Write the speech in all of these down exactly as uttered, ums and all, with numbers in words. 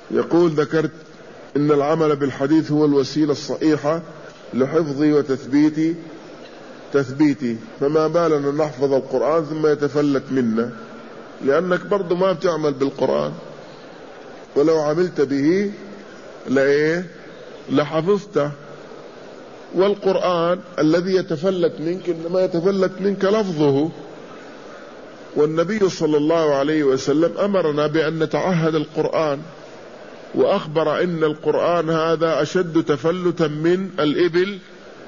يقول: ذكرت إن العمل بالحديث هو الوسيلة الصحيحة لحفظي وتثبيتي تثبيتي فما بالنا نحفظ القرآن ثم يتفلت منا، لأنك برضو ما بتعمل بالقرآن، ولو عملت به لإيه لحفظته. والقرآن الذي يتفلت منك إنما يتفلت منك لفظه، والنبي صلى الله عليه وسلم أمرنا بأن نتعهد القرآن، وأخبر إن القرآن هذا أشد تفلتا من الإبل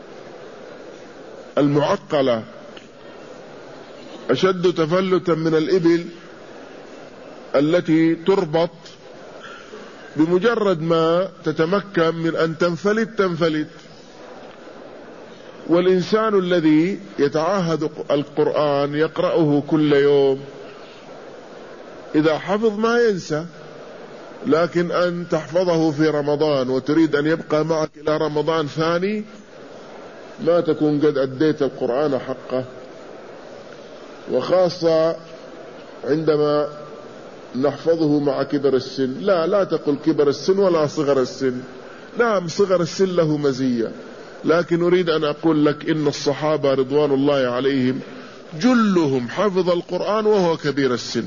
المعقلة، أشد تفلتا من الإبل التي تربط بمجرد ما تتمكن من أن تنفلت تنفلت. والإنسان الذي يتعاهد القرآن يقرأه كل يوم إذا حفظ ما ينسى، لكن أن تحفظه في رمضان وتريد أن يبقى معك إلى رمضان ثاني ما تكون قد أديت القرآن حقه. وخاصة عندما نحفظه مع كبر السن. لا لا تقل كبر السن ولا صغر السن، نعم صغر السن له مزية، لكن أريد أن أقول لك إن الصحابة رضوان الله عليهم جلهم حفظ القرآن وهو كبير السن.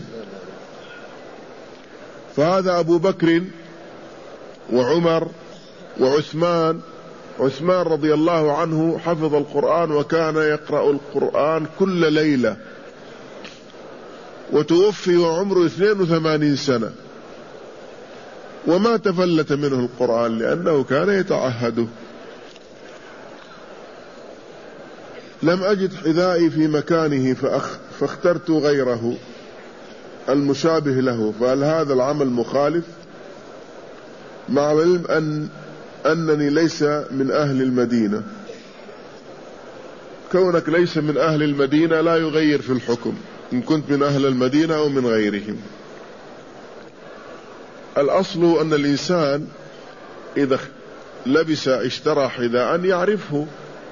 فهذا أبو بكر وعمر وعثمان. عثمان رضي الله عنه حفظ القرآن وكان يقرأ القرآن كل ليلة، وتوفي وعمره اثنين وثمانين سنة وما تفلت منه القرآن لأنه كان يتعهده. لم أجد حذائي في مكانه فأخ فاخترت غيره المشابه له، فهل هذا العمل مخالف؟ مع علم أن أنني ليس من أهل المدينة. كونك ليس من أهل المدينة لا يغير في الحكم إن كنت من أهل المدينة أو من غيرهم. الأصل أن الإنسان إذا لبس اشترى حذاء يعرفه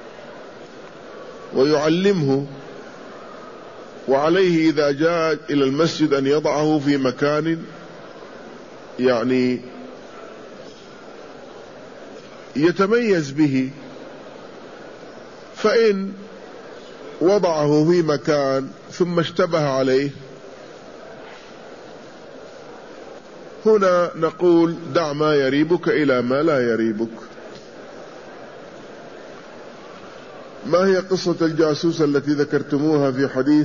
ويعلمه، وعليه إذا جاء إلى المسجد أن يضعه في مكان يعني يتميز به. فإن وضعه في مكان ثم اشتبه عليه هنا نقول دع ما يريبك إلى ما لا يريبك. ما هي قصة الجاسوس التي ذكرتموها في حديث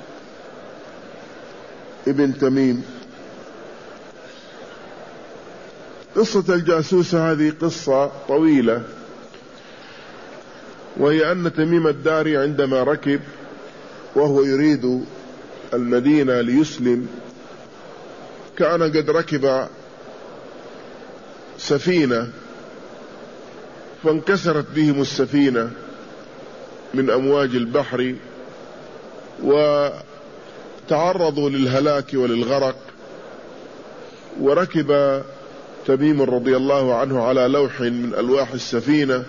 ابن تميم؟ قصة الجاسوس هذه قصة طويلة، وهي أن تميم الداري عندما ركب وهو يريد المدينة ليسلم كان قد ركب سفينة فانكسرت بهم السفينة من أمواج البحر وتعرضوا للهلاك وللغرق، وركب تميم رضي الله عنه على لوح من ألواح السفينة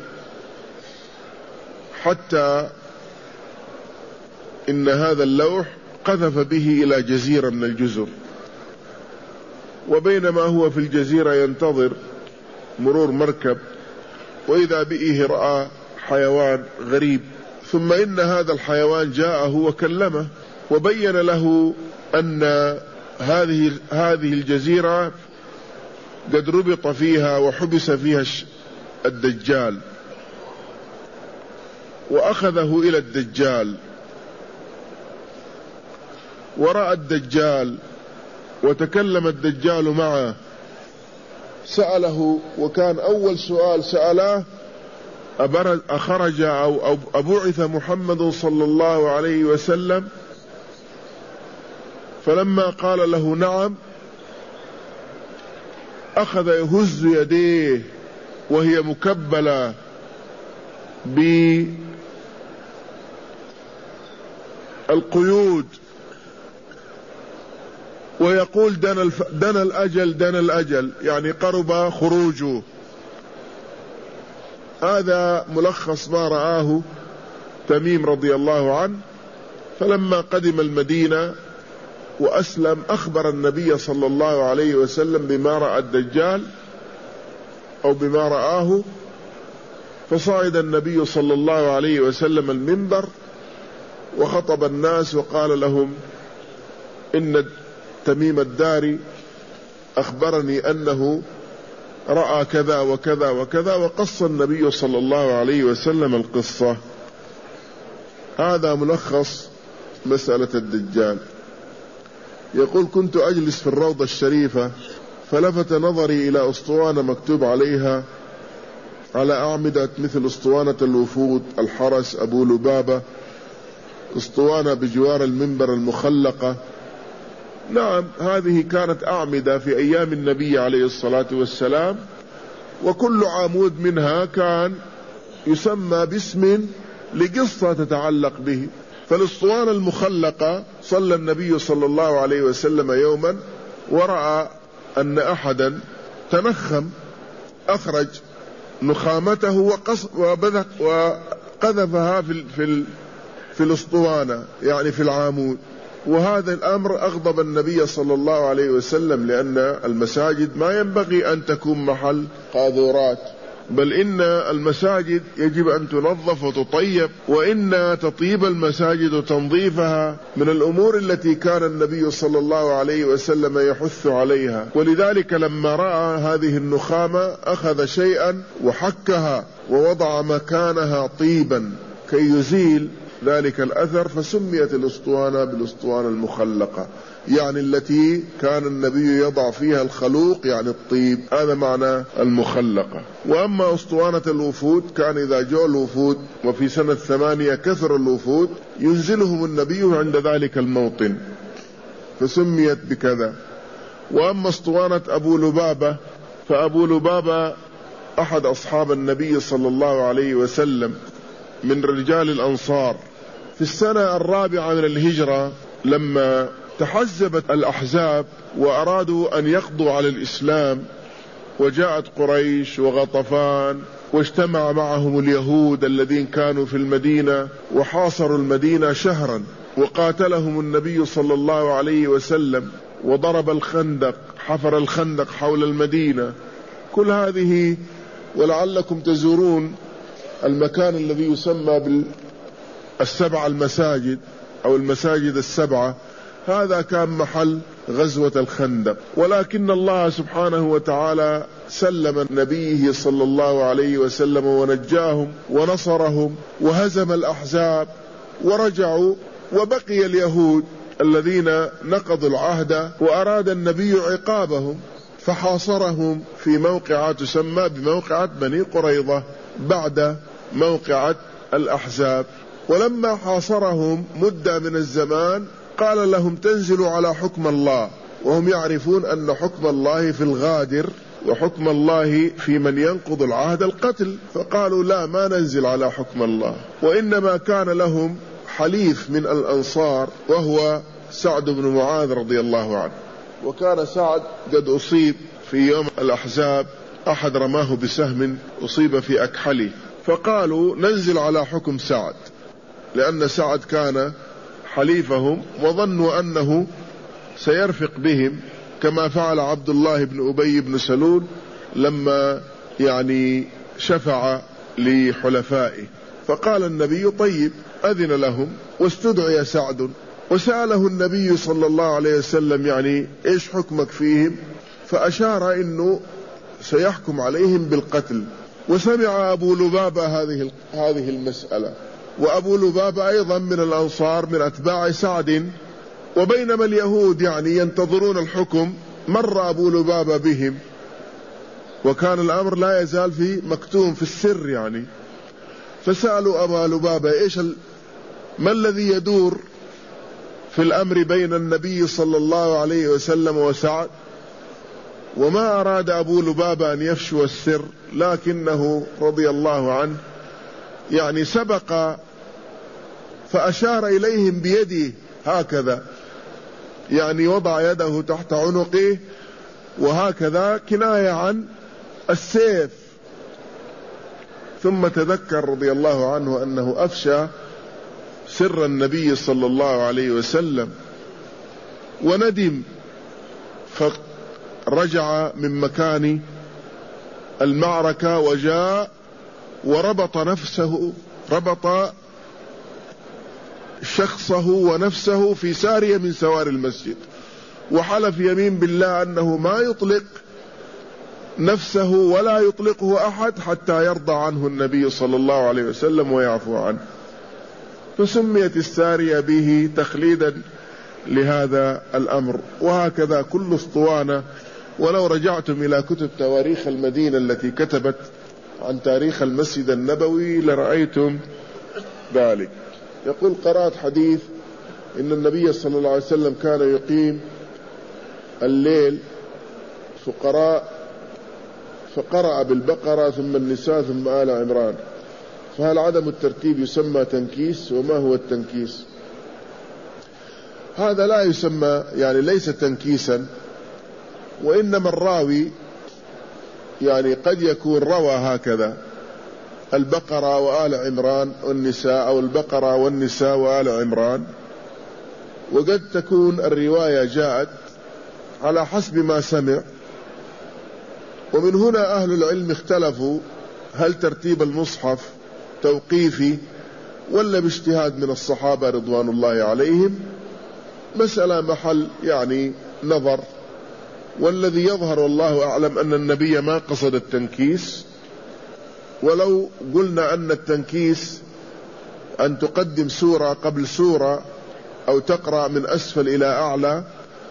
حتى إن هذا اللوح قذف به إلى جزيرة من الجزر، وبينما هو في الجزيرة ينتظر مرور مركب وإذا به رأى حيوان غريب، ثم إن هذا الحيوان جاءه وكلمه وبين له أن هذه هذه الجزيرة قد ربط فيها وحبس فيها الدجال، وأخذه إلى الدجال ورأى الدجال وتكلم الدجال معه، سأله وكان أول سؤال سأله أخرج أو أبعث محمد صلى الله عليه وسلم؟ فلما قال له نعم أخذ يهز يديه وهي مكبلة بالقيود ويقول دنا, الف... دنا الأجل دنا الأجل، يعني قرب خروجه. هذا ملخص ما رآه تميم رضي الله عنه. فلما قدم المدينة وأسلم أخبر النبي صلى الله عليه وسلم بما رأى الدجال أو بما رآه، فصعد النبي صلى الله عليه وسلم المنبر وخطب الناس وقال لهم إن تميم الداري أخبرني أنه رأى كذا وكذا وكذا، وقص النبي صلى الله عليه وسلم القصة. هذا ملخص مسألة الدجال. يقول: كنت أجلس في الروضة الشريفة فلفت نظري إلى أسطوانة مكتوب عليها على أعمدة مثل أسطوانة الوفود الحرس أبو لبابة، أسطوانة بجوار المنبر المخلقة. نعم، هذه كانت أعمدة في أيام النبي عليه الصلاة والسلام، وكل عمود منها كان يسمى باسم لقصة تتعلق به. فالأسطوانة المخلقة صلى النبي صلى الله عليه وسلم يوما ورأى أن أحدا تنخم، أخرج نخامته وقذفها في في في الأسطوانة، يعني في العامود. وهذا الأمر أغضب النبي صلى الله عليه وسلم، لأن المساجد ما ينبغي أن تكون محل قاذورات، بل إن المساجد يجب أن تنظف وتطيب، وإن تطيب المساجد وتنظيفها من الأمور التي كان النبي صلى الله عليه وسلم يحث عليها. ولذلك لما رأى هذه النخامة أخذ شيئا وحكها ووضع مكانها طيبا كي يزيل ذلك الأثر، فسميت الأسطوانة بالأسطوانة المخلقة، يعني التي كان النبي يضع فيها الخلوق، يعني الطيب، هذا معنى المخلقة. وأما أسطوانة الوفود، كان إذا جاء الوفود وفي سنة ثمانية كثر الوفود ينزلهم النبي عند ذلك الموطن، فسميت بكذا. وأما أسطوانة أبو لبابة، فأبو لبابة أحد أصحاب النبي صلى الله عليه وسلم من رجال الأنصار. في السنة الرابعة من الهجرة لما تحزبت الأحزاب وأرادوا أن يقضوا على الإسلام، وجاءت قريش وغطفان واجتمع معهم اليهود الذين كانوا في المدينة وحاصروا المدينة شهرا، وقاتلهم النبي صلى الله عليه وسلم وضرب الخندق، حفر الخندق حول المدينة. كل هذه، ولعلكم تزورون المكان الذي يسمى بالسبع المساجد أو المساجد السبعة، هذا كان محل غزوة الخندق. ولكن الله سبحانه وتعالى سلم نبيه صلى الله عليه وسلم ونجاهم ونصرهم وهزم الأحزاب ورجعوا، وبقي اليهود الذين نقضوا العهد وأراد النبي عقابهم، فحاصرهم في موقعة تسمى بموقعة بني قريظة بعد موقعة الأحزاب. ولما حاصرهم مدة من الزمان قال لهم: تنزلوا على حكم الله، وهم يعرفون أن حكم الله في الغادر وحكم الله في من ينقض العهد القتل، فقالوا: لا، ما ننزل على حكم الله. وإنما كان لهم حليف من الأنصار وهو سعد بن معاذ رضي الله عنه، وكان سعد قد أصيب في يوم الأحزاب، أحد رماه بسهم أصيب في أكحله، فقالوا: ننزل على حكم سعد، لأن سعد كان حليفهم، وظنوا أنه سيرفق بهم كما فعل عبد الله بن أبي بن سلول لما يعني شفع لحلفائه. فقال النبي: طيب، أذن لهم، واستدعي سعد وسأله النبي صلى الله عليه وسلم: يعني إيش حكمك فيهم؟ فأشار إنه سيحكم عليهم بالقتل. وسمع أبو لبابة هذه هذه المسألة، وأبو لبابة أيضا من الأنصار من أتباع سعد، وبينما اليهود يعني ينتظرون الحكم مر أبو لبابة بهم، وكان الأمر لا يزال في مكتوم في السر يعني. فسألوا أبا لبابة: إيش ال... ما الذي يدور في الأمر بين النبي صلى الله عليه وسلم وسعد؟ وما أراد أبو لبابة أن يفشو السر، لكنه رضي الله عنه يعني سبق فأشار إليهم بيده هكذا، يعني وضع يده تحت عنقه وهكذا كناية عن السيف. ثم تذكر رضي الله عنه أنه أفشى سر النبي صلى الله عليه وسلم، وندم فرجع من مكان المعركة وجاء وربط نفسه ربط شخصه ونفسه في سارية من سوار المسجد، وحلف يمين بالله أنه ما يطلق نفسه ولا يطلقه أحد حتى يرضى عنه النبي صلى الله عليه وسلم ويعفو عنه، فسميت السارية به تخليدا لهذا الأمر. وهكذا كل اسطوانة. ولو رجعتم إلى كتب تواريخ المدينة التي كتبت عن تاريخ المسجد النبوي لرأيتم ذلك. يقول: قرأت حديث إن النبي صلى الله عليه وسلم كان يقيم الليل فقراء فقرأ بالبقرة ثم النساء ثم آل عمران، فهل عدم الترتيب يسمى تنكيس؟ وما هو التنكيس؟ هذا لا يسمى، يعني ليس تنكيسا، وإنما الراوي يعني قد يكون روى هكذا البقرة وآل عمران والنساء، أو البقرة والنساء وآل عمران، وقد تكون الرواية جاءت على حسب ما سمع. ومن هنا أهل العلم اختلفوا هل ترتيب المصحف توقيفي ولا باجتهاد من الصحابة رضوان الله عليهم، مسألة محل يعني نظر. والذي يظهر والله أعلم أن النبي ما قصد التنكيس، ولو قلنا أن التنكيس أن تقدم سورة قبل سورة أو تقرأ من أسفل إلى أعلى،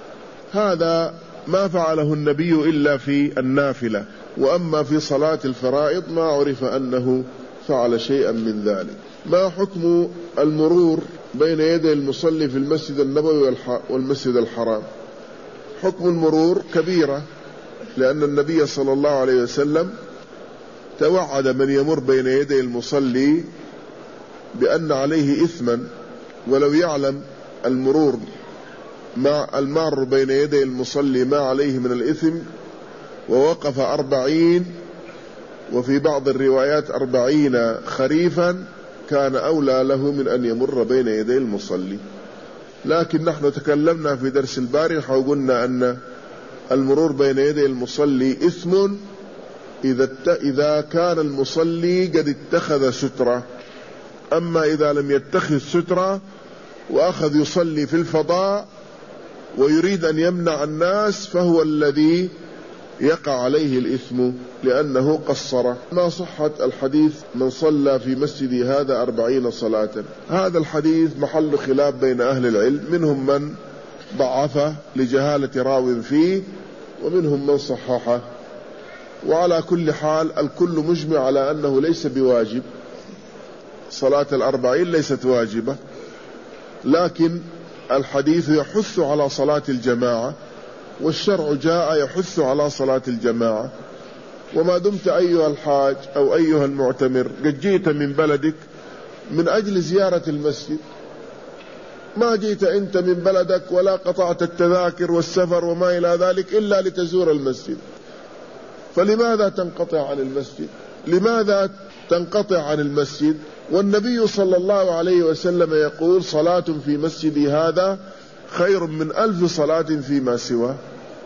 هذا ما فعله النبي إلا في النافلة، وأما في صلاة الفرائض ما عرف أنه فعل شيئا من ذلك. ما حكم المرور بين يدي المصلي في المسجد النبوي والمسجد الحرام؟ حكم المرور كبيرة، لأن النبي صلى الله عليه وسلم توعد من يمر بين يدي المصلي بأن عليه إثما، ولو يعلم المرور مع المار بين يدي المصلي ما عليه من الإثم ووقف أربعين، وفي بعض الروايات أربعين خريفا، كان أولى له من أن يمر بين يدي المصلي. لكن نحن تكلمنا في درس البارحة وقلنا أن المرور بين يدي المصلي إثم إذا إذا كان المصلي قد اتخذ سترة. أما إذا لم يتخذ سترة وأخذ يصلي في الفضاء ويريد أن يمنع الناس، فهو الذي يقع عليه الإثم لأنه قصر. ما صحة الحديث من صلى في مسجدي هذا أربعين صلاة؟ هذا الحديث محل خلاف بين أهل العلم، منهم من ضعفه لجهالة راو فيه، ومنهم من صححه. وعلى كل حال الكل مجمع على أنه ليس بواجب، صلاة الأربعين ليست واجبة، لكن الحديث يحث على صلاة الجماعة، والشرع جاء يحث على صلاة الجماعة. وما دمت أيها الحاج أو أيها المعتمر قد جئت من بلدك من أجل زيارة المسجد، ما جئت أنت من بلدك ولا قطعت التذاكر والسفر وما إلى ذلك إلا لتزور المسجد، فلماذا تنقطع عن المسجد؟ لماذا تنقطع عن المسجد والنبي صلى الله عليه وسلم يقول: صلاة في مسجدي هذا خير من ألف صلاة فيما سواه.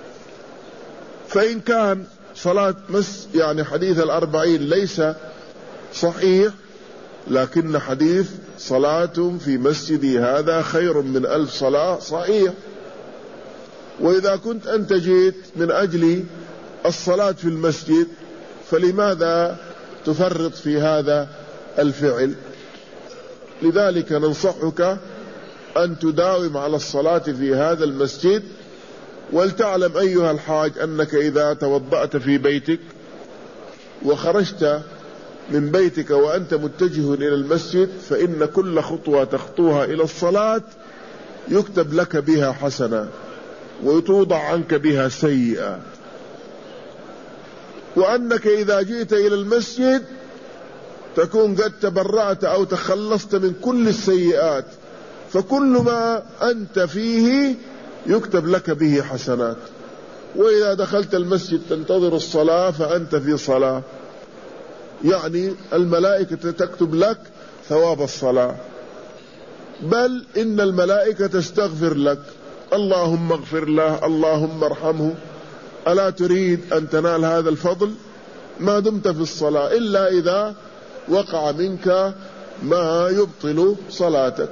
فإن كان صلاة مس يعني حديث الأربعين ليس صحيح، لكن حديث صلاة في مسجدي هذا خير من ألف صلاة صحيح. وإذا كنت أنت جيت من أجل الصلاة في المسجد، فلماذا تفرط في هذا الفعل؟ لذلك ننصحك أن تداوم على الصلاة في هذا المسجد. ولتعلم أيها الحاج أنك إذا توضأت في بيتك وخرجت من بيتك وأنت متجه إلى المسجد، فإن كل خطوة تخطوها إلى الصلاة يكتب لك بها حسنة وتوضع عنك بها سيئة. وأنك إذا جئت إلى المسجد تكون قد تبرأت أو تخلصت من كل السيئات، فكل ما أنت فيه يكتب لك به حسنات. وإذا دخلت المسجد تنتظر الصلاة فأنت في صلاة، يعني الملائكة تكتب لك ثواب الصلاة، بل إن الملائكة تستغفر لك اللهم اغفر له، اللهم ارحمه، ألا تريد أن تنال هذا الفضل ما دمت في الصلاة إلا إذا وقع منك ما يبطل صلاتك.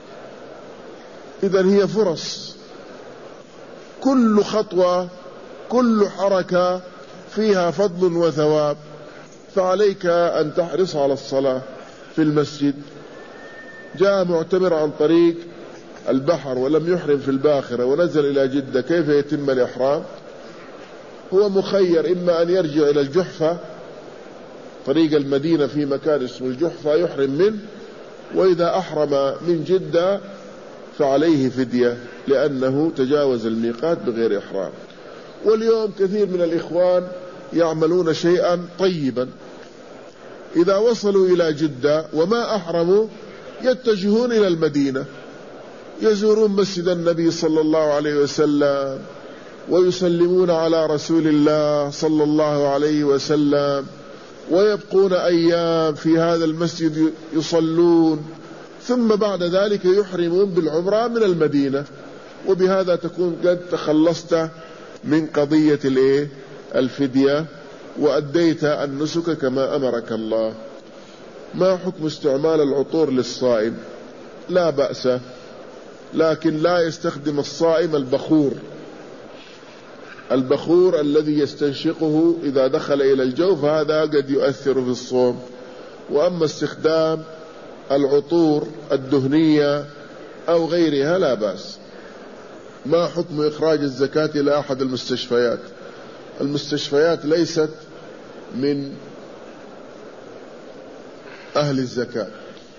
إذن هي فرص، كل خطوة كل حركة فيها فضل وثواب، فعليك أن تحرص على الصلاة في المسجد. جاء معتمر عن طريق البحر ولم يحرم في الباخرة ونزل إلى جدة، كيف يتم الإحرام؟ هو مخير، إما أن يرجع إلى الجحفة طريق المدينة في مكان اسمه الجحفة يحرم منه، وإذا أحرم من جدة فعليه فدية لأنه تجاوز الميقات بغير إحرام. واليوم كثير من الإخوان يعملون شيئا طيبا، إذا وصلوا إلى جدة وما أحرموا يتجهون إلى المدينة، يزورون مسجد النبي صلى الله عليه وسلم ويسلمون على رسول الله صلى الله عليه وسلم، ويبقون أيام في هذا المسجد يصلون، ثم بعد ذلك يحرمون بالعمرة من المدينة، وبهذا تكون قد تخلصت من قضية الايه الفدية وأديت النسك كما أمرك الله. ما حكم استعمال العطور للصائم؟ لا بأس، لكن لا يستخدم الصائم البخور البخور الذي يستنشقه إذا دخل إلى الجوف، هذا قد يؤثر في الصوم. وأما استخدام العطور الدهنية أو غيرها لا بأس. ما حكم إخراج الزكاة إلى أحد المستشفيات؟ المستشفيات ليست من أهل الزكاة،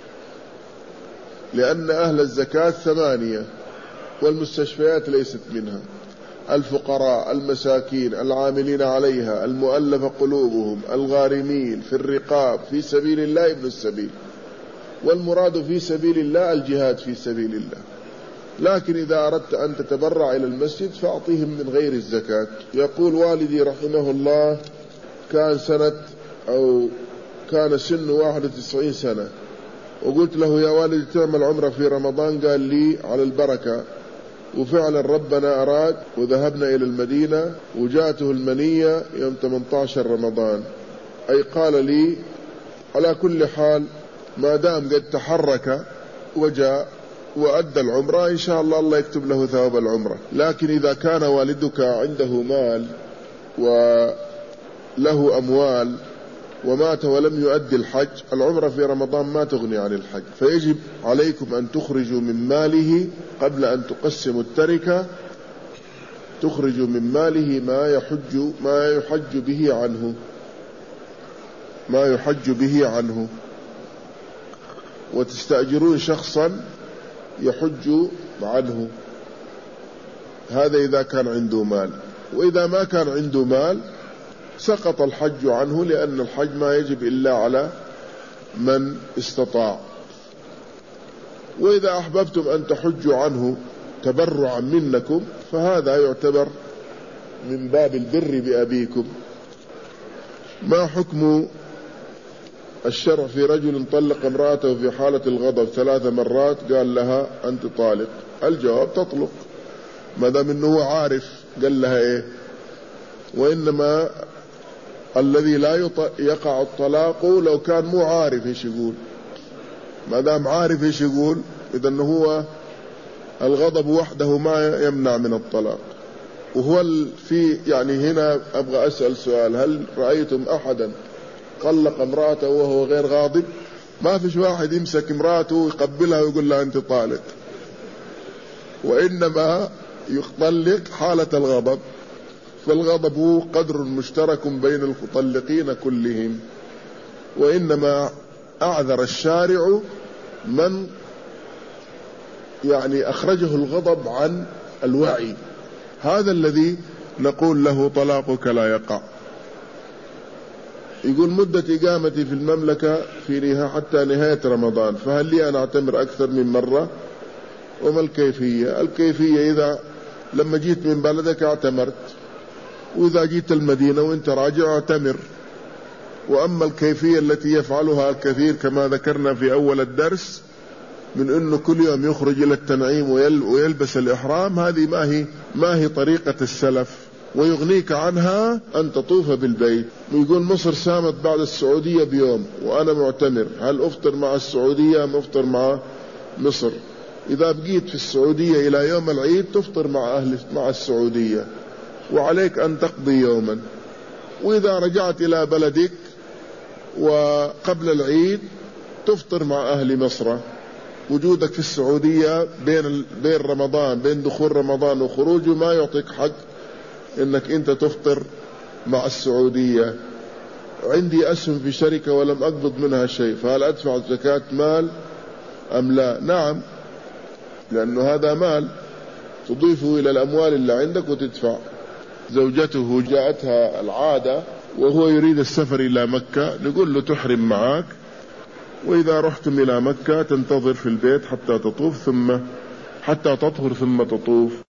لأن أهل الزكاة ثمانية والمستشفيات ليست منها: الفقراء، المساكين، العاملين عليها، المؤلف قلوبهم، الغارمين في الرقاب، في سبيل الله ابن السبيل. والمراد في سبيل الله الجهاد في سبيل الله. لكن إذا أردت أن تتبرع إلى المسجد فأعطيهم من غير الزكاة. يقول والدي رحمه الله كان سنة أو كان سن واحد وتسعين سنة، وقلت له يا والدي تعمل عمرة في رمضان؟ قال لي على البركة. وفعلا ربنا أراد وذهبنا إلى المدينة، وجاءته المنية يوم ثمانية عشر رمضان. أي قال لي على كل حال ما دام قد تحرك وجاء وأدى العمرة إن شاء الله الله يكتب له ثواب العمرة. لكن إذا كان والدك عنده مال وله أموال ومات ولم يؤدي الحج، العمرة في رمضان ما تغني عن الحج، فيجب عليكم أن تخرجوا من ماله قبل أن تقسموا التركة، تخرجوا من ماله ما يحج ما يحج به عنه ما يحج به عنه وتستأجرون شخصا يحج عنه. هذا إذا كان عنده مال. وإذا ما كان عنده مال سقط الحج عنه، لأن الحج ما يجب إلا على من استطاع. وإذا أحببتم أن تحجوا عنه تبرعا منكم فهذا يعتبر من باب البر بأبيكم. ما حكم الشرع في رجل طلق امرأته في حالة الغضب ثلاث مرات قال لها أنت طالق؟ الجواب تطلق ما دام أنه عارف قال لها إيه. وإنما الذي لا يقع الطلاق لو كان مو عارف إيش يقول. ما دام عارف إيش يقول إذا هو الغضب وحده ما يمنع من الطلاق. وهو في يعني هنا أبغى أسأل سؤال: هل رأيتم أحدا طلق امرأته وهو غير غاضب؟ ما فيش واحد يمسك امرأته ويقبلها ويقول لها أنت طالق، وإنما يطلق حالة الغضب. فالغضب هو قدر مشترك بين المطلقين كلهم، وإنما أعذر الشارع من يعني أخرجه الغضب عن الوعي، هذا الذي نقول له طلاقك لا يقع. يقول مدة إقامتي في المملكة في نهاية حتى نهاية رمضان، فهل لي أن أعتمر أكثر من مرة؟ وما الكيفية؟ الكيفية إذا لما جيت من بلدك اعتمرت، وإذا جيت المدينة وانت راجع اعتمر. وأما الكيفية التي يفعلها الكثير كما ذكرنا في أول الدرس من أنه كل يوم يخرج إلى التنعيم ويلبس الإحرام، هذه ما هي ما هي طريقة السلف، ويغنيك عنها أن تطوف بالبيت. ويقول مصر سامت بعد السعودية بيوم وأنا معتمر، هل أفطر مع السعودية أم أفطر مع مصر؟ إذا بقيت في السعودية إلى يوم العيد تفطر مع أهل مع السعودية، وعليك أن تقضي يوما. وإذا رجعت إلى بلدك وقبل العيد تفطر مع أهل مصر. وجودك في السعودية بين بين رمضان بين دخول رمضان وخروجه ما يعطيك حق إنك أنت تفطر مع السعودية. عندي أسهم في شركة ولم أقبض منها شيء، فهل أدفع زكاة مال أم لا؟ نعم، لأنه هذا مال تضيفه إلى الأموال اللي عندك وتدفع. زوجته جاءتها العادة وهو يريد السفر إلى مكة، نقول له تحرم معك، وإذا رحتم إلى مكة تنتظر في البيت حتى تطوف ثم حتى تطهر ثم تطوف.